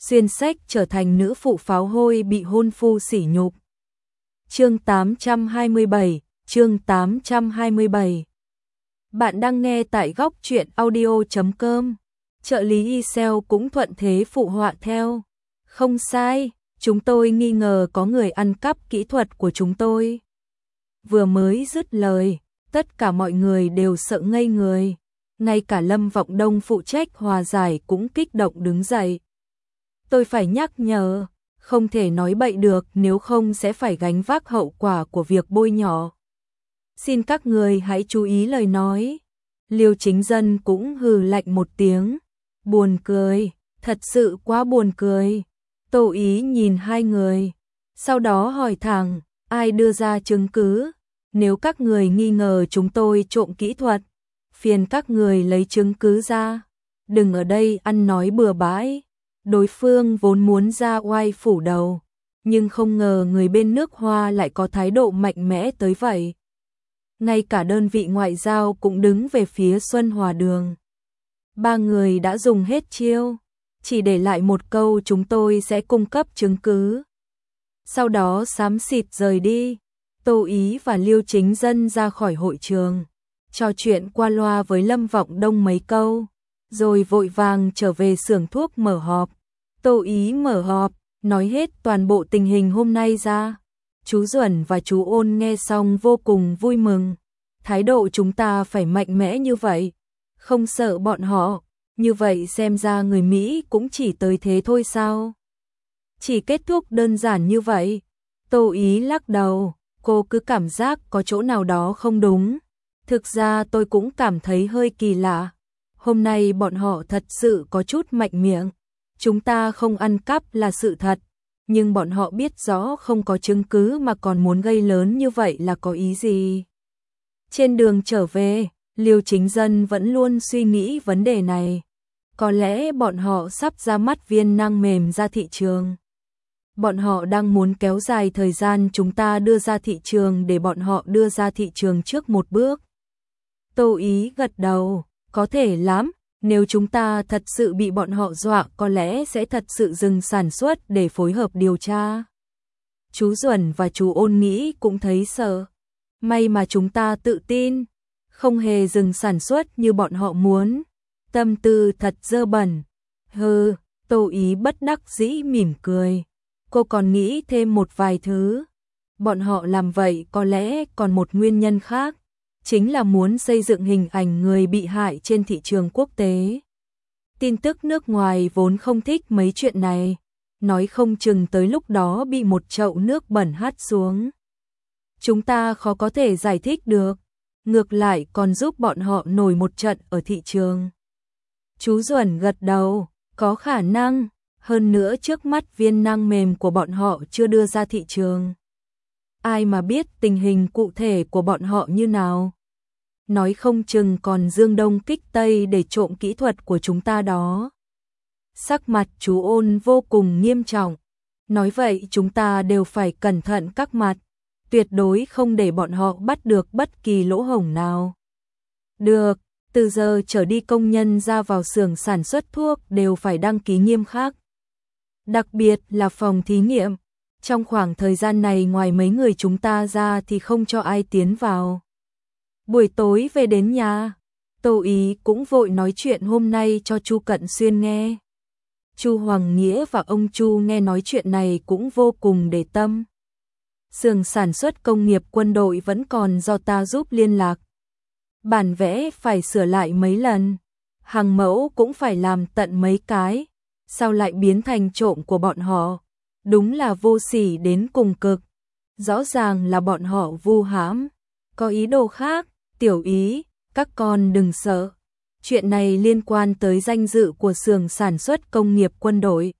xuyên sách trở thành nữ phụ pháo hôi bị hôn phu sỉ nhục. Chương 827, chương 827. Bạn đang nghe tại góc truyện audio.com. Trợ lý Isel cũng thuận thế phụ họa theo. Không sai, chúng tôi nghi ngờ có người ăn cắp kỹ thuật của chúng tôi. Vừa mới dứt lời, tất cả mọi người đều sợ ngây người. Ngay cả Lâm Vọng Đông phụ trách hòa giải cũng kích động đứng dậy. Tôi phải nhắc nhở, không thể nói bậy được, nếu không sẽ phải gánh vác hậu quả của việc bôi nhọ. Xin các người hãy chú ý lời nói. Liêu Chính Dân cũng hừ lạnh một tiếng. Buồn cười, thật sự quá buồn cười. Tô Ý nhìn hai người, sau đó hỏi thẳng, ai đưa ra chứng cứ? Nếu các người nghi ngờ chúng tôi trộm kỹ thuật, phiền các người lấy chứng cứ ra. Đừng ở đây ăn nói bừa bãi. Đối phương vốn muốn ra oai phủ đầu, nhưng không ngờ người bên nước Hoa lại có thái độ mạnh mẽ tới vậy. Ngay cả đơn vị ngoại giao cũng đứng về phía Xuân Hòa Đường. Ba người đã dùng hết chiêu, chỉ để lại một câu chúng tôi sẽ cung cấp chứng cứ. Sau đó xám xịt rời đi. Tô Ý và Liêu Chính Dân ra khỏi hội trường, trò chuyện qua loa với Lâm Vọng Đông mấy câu, rồi vội vàng trở về xưởng thuốc mở họp. Tô Ý mở họp, nói hết toàn bộ tình hình hôm nay ra. Chú Duẩn và chú Ôn nghe xong vô cùng vui mừng. Thái độ chúng ta phải mạnh mẽ như vậy, không sợ bọn họ. Như vậy xem ra người Mỹ cũng chỉ tới thế thôi sao? Chỉ kết thúc đơn giản như vậy? Tô Ý lắc đầu, cô cứ cảm giác có chỗ nào đó không đúng. Thực ra tôi cũng cảm thấy hơi kỳ lạ. Hôm nay bọn họ thật sự có chút mạnh miệng. Chúng ta không ăn cắp là sự thật, nhưng bọn họ biết rõ không có chứng cứ mà còn muốn gây lớn như vậy là có ý gì? Trên đường trở về, Liêu Chính Dân vẫn luôn suy nghĩ vấn đề này. Có lẽ bọn họ sắp ra mắt viên nang mềm ra thị trường. Bọn họ đang muốn kéo dài thời gian chúng ta đưa ra thị trường để bọn họ đưa ra thị trường trước một bước. Tô Ý gật đầu, có thể lắm. Nếu chúng ta thật sự bị bọn họ dọa, có lẽ sẽ thật sự dừng sản xuất để phối hợp điều tra. Chú Duẩn và chú Ôn nghĩ cũng thấy sợ. May mà chúng ta tự tin, không hề dừng sản xuất như bọn họ muốn. Tâm tư thật dơ bẩn. Hừ, Tô Ý bất đắc dĩ mỉm cười. Cô còn nghĩ thêm một vài thứ. Bọn họ làm vậy có lẽ còn một nguyên nhân khác. Chính là muốn xây dựng hình ảnh người bị hại trên thị trường quốc tế. Tin tức nước ngoài vốn không thích mấy chuyện này, nói không chừng tới lúc đó bị một chậu nước bẩn hắt xuống. Chúng ta khó có thể giải thích được, ngược lại còn giúp bọn họ nổi một trận ở thị trường. Chú Duẩn gật đầu, có khả năng, hơn nữa trước mắt viên nang mềm của bọn họ chưa đưa ra thị trường. Ai mà biết tình hình cụ thể của bọn họ như nào. Nói không chừng còn dương đông kích tây để trộm kỹ thuật của chúng ta đó. Sắc mặt chú Ôn vô cùng nghiêm trọng. Nói vậy chúng ta đều phải cẩn thận các mặt. Tuyệt đối không để bọn họ bắt được bất kỳ lỗ hổng nào. Được, từ giờ trở đi công nhân ra vào xưởng sản xuất thuốc đều phải đăng ký nghiêm khắc. Đặc biệt là phòng thí nghiệm. Trong khoảng thời gian này ngoài mấy người chúng ta ra thì không cho ai tiến vào. Buổi tối về đến nhà, Tô Ý cũng vội nói chuyện hôm nay cho Chu Cận Xuyên nghe. Chu Hoàng Nghĩa và ông Chu nghe nói chuyện này cũng vô cùng để tâm. Xưởng sản xuất công nghiệp quân đội vẫn còn do ta giúp liên lạc. Bản vẽ phải sửa lại mấy lần, hàng mẫu cũng phải làm tận mấy cái, sao lại biến thành trộm của bọn họ? Đúng là vô sỉ đến cùng cực. Rõ ràng là bọn họ vu hãm, có ý đồ khác. Tiểu Ý, các con đừng sợ. Chuyện này liên quan tới danh dự của xưởng sản xuất công nghiệp quân đội.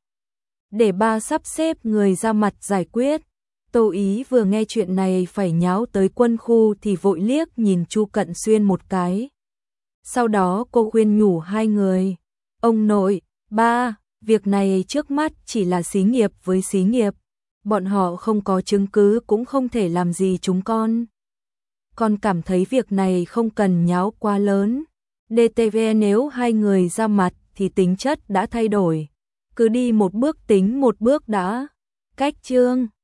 Để ba sắp xếp người ra mặt giải quyết. Tô Ý vừa nghe chuyện này phải nháo tới quân khu thì vội liếc nhìn Chu Cận Xuyên một cái. Sau đó cô khuyên nhủ hai người. Ông nội, ba, việc này trước mắt chỉ là xí nghiệp với xí nghiệp. Bọn họ không có chứng cứ cũng không thể làm gì chúng con. Con cảm thấy việc này không cần nháo quá lớn. DTV nếu hai người ra mặt thì tính chất đã thay đổi. cứ đi một bước tính một bước đã. Cách chương